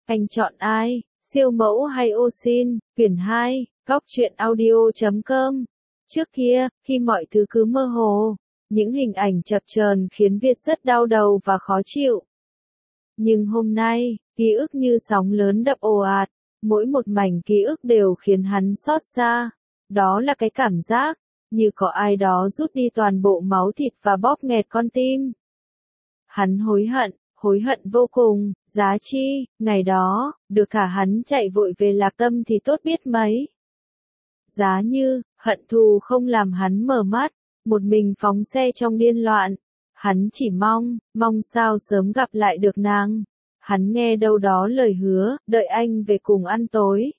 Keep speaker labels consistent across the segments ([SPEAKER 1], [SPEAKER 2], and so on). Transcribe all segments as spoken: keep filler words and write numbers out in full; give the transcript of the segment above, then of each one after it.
[SPEAKER 1] Anh chọn ai, siêu mẫu hay ô sin? Quyển hai, góc truyện audio chấm com. Trước kia, khi mọi thứ cứ mơ hồ, những hình ảnh chập chờn khiến Việt rất đau đầu và khó chịu. Nhưng hôm nay, ký ức như sóng lớn đập ồ ạt, mỗi một mảnh ký ức đều khiến hắn xót xa. Đó là cái cảm giác, như có ai đó rút đi toàn bộ máu thịt và bóp nghẹt con tim. Hắn hối hận, hối hận vô cùng, giá chi, ngày đó, được cả hắn chạy vội về Lạc Tâm thì tốt biết mấy. Giá như, hận thù không làm hắn mở mắt, một mình phóng xe trong điên loạn. Hắn chỉ mong, mong sao sớm gặp lại được nàng. Hắn nghe đâu đó lời hứa, đợi anh về cùng ăn tối.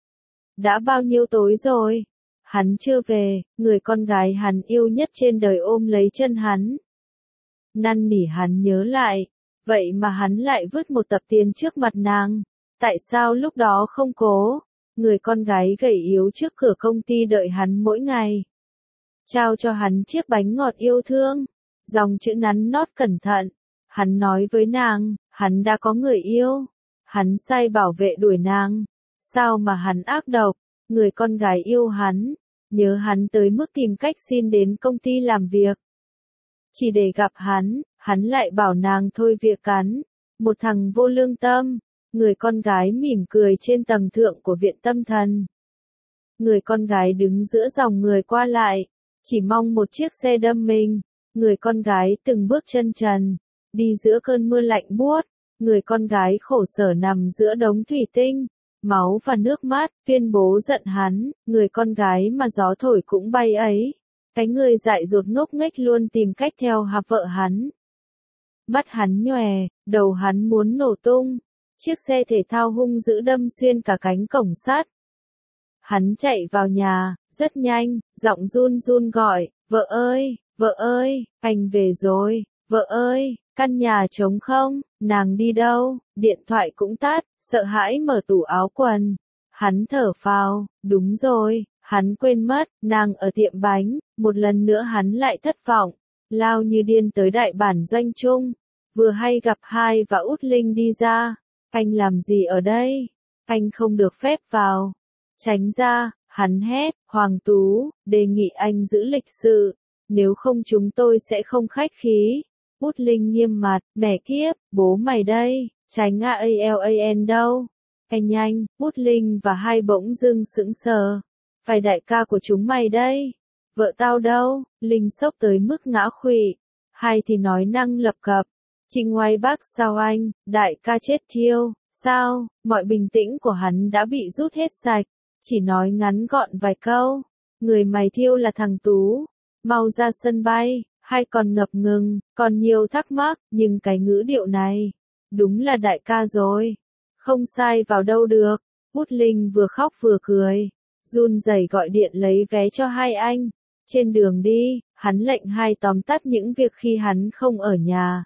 [SPEAKER 1] Đã bao nhiêu tối rồi? Hắn chưa về, người con gái hắn yêu nhất trên đời ôm lấy chân hắn. Năn nỉ hắn nhớ lại, vậy mà hắn lại vứt một tập tiền trước mặt nàng. Tại sao lúc đó không cố? Người con gái gầy yếu trước cửa công ty đợi hắn mỗi ngày. Trao cho hắn chiếc bánh ngọt yêu thương, dòng chữ nắn nót cẩn thận. Hắn nói với nàng, hắn đã có người yêu. Hắn sai bảo vệ đuổi nàng. Sao mà hắn ác độc? Người con gái yêu hắn, nhớ hắn tới mức tìm cách xin đến công ty làm việc. Chỉ để gặp hắn, hắn lại bảo nàng thôi việc cắn. Một thằng vô lương tâm. Người con gái mỉm cười trên tầng thượng của viện tâm thần. Người con gái đứng giữa dòng người qua lại, chỉ mong một chiếc xe đâm mình. Người con gái từng bước chân trần, đi giữa cơn mưa lạnh buốt. Người con gái khổ sở nằm giữa đống thủy tinh, máu và nước mắt, tuyên bố giận hắn. Người con gái mà gió thổi cũng bay ấy. Cái người dại dột ngốc nghếch luôn tìm cách theo hạp vợ hắn. Mắt hắn nhòe, đầu hắn muốn nổ tung. Chiếc xe thể thao hung dữ đâm xuyên cả cánh cổng sắt. Hắn chạy vào nhà, rất nhanh, giọng run run gọi, vợ ơi, vợ ơi, anh về rồi, vợ ơi, căn nhà trống không, nàng đi đâu, điện thoại cũng tắt, sợ hãi mở tủ áo quần. Hắn thở phào, đúng rồi, hắn quên mất, nàng ở tiệm bánh, một lần nữa hắn lại thất vọng, lao như điên tới đại bản doanh chung, vừa hay gặp Hai và Út Linh đi ra. Anh làm gì ở đây? Anh không được phép vào. Tránh ra, hắn hét, Hoàng Tú, đề nghị anh giữ lịch sự, nếu không chúng tôi sẽ không khách khí. Út Linh nghiêm mặt, mẹ kiếp, bố mày đây, tránh a a lan đâu. Anh nhanh, Út Linh và Hai bỗng dưng sững sờ. Phải đại ca của chúng mày đây. Vợ tao đâu? Linh sốc tới mức ngã khuỵu. Hai thì nói năng lập cập. Trịnh Ngoai Bắc sao anh, đại ca chết thiêu, sao, mọi bình tĩnh của hắn đã bị rút hết sạch, chỉ nói ngắn gọn vài câu, người mày thiêu là thằng Tú, mau ra sân bay. Hai còn ngập ngừng, còn nhiều thắc mắc, nhưng cái ngữ điệu này, đúng là đại ca rồi, không sai vào đâu được. Út Linh vừa khóc vừa cười, run rẩy gọi điện lấy vé cho Hai anh, trên đường đi, hắn lệnh Hai tóm tắt những việc khi hắn không ở nhà.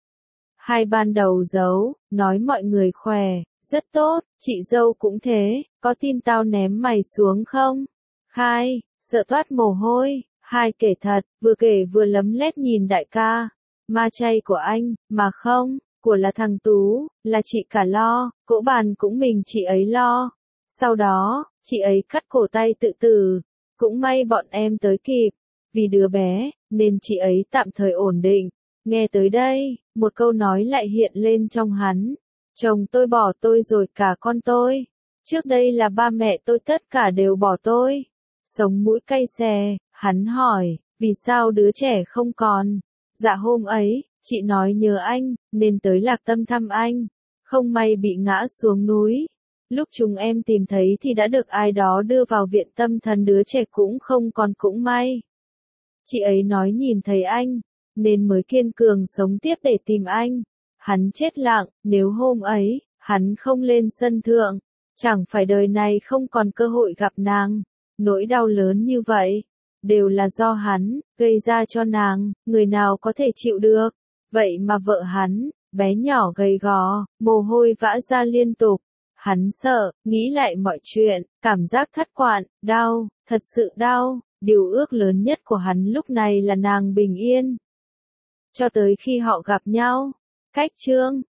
[SPEAKER 1] Hai ban đầu giấu, nói mọi người khỏe, rất tốt, chị dâu cũng thế, có tin tao ném mày xuống không? Khai, sợ toát mồ hôi, Hai kể thật, vừa kể vừa lấm lét nhìn đại ca. Ma chay của anh, mà không, của là thằng Tú, là chị cả lo, cỗ bàn cũng mình chị ấy lo. Sau đó, chị ấy cắt cổ tay tự tử, cũng may bọn em tới kịp, vì đứa bé, nên chị ấy tạm thời ổn định. Nghe tới đây, một câu nói lại hiện lên trong hắn. Chồng tôi bỏ tôi rồi cả con tôi. Trước đây là ba mẹ tôi tất cả đều bỏ tôi. Sống mũi cay xè, hắn hỏi, vì sao đứa trẻ không còn? Dạ hôm ấy, chị nói nhớ anh, nên tới Lạc Tâm thăm anh. Không may bị ngã xuống núi. Lúc chúng em tìm thấy thì đã được ai đó đưa vào viện tâm thần, đứa trẻ cũng không còn, cũng may. Chị ấy nói nhìn thấy anh, nên mới kiên cường sống tiếp để tìm anh. Hắn chết lặng, nếu hôm ấy, hắn không lên sân thượng, chẳng phải đời này không còn cơ hội gặp nàng. Nỗi đau lớn như vậy, đều là do hắn, gây ra cho nàng, người nào có thể chịu được. Vậy mà vợ hắn, bé nhỏ gầy gò, mồ hôi vã ra liên tục. Hắn sợ, nghĩ lại mọi chuyện, cảm giác thất quản, đau, thật sự đau. Điều ước lớn nhất của hắn lúc này là nàng bình yên. Cho tới khi họ gặp nhau. Cách chương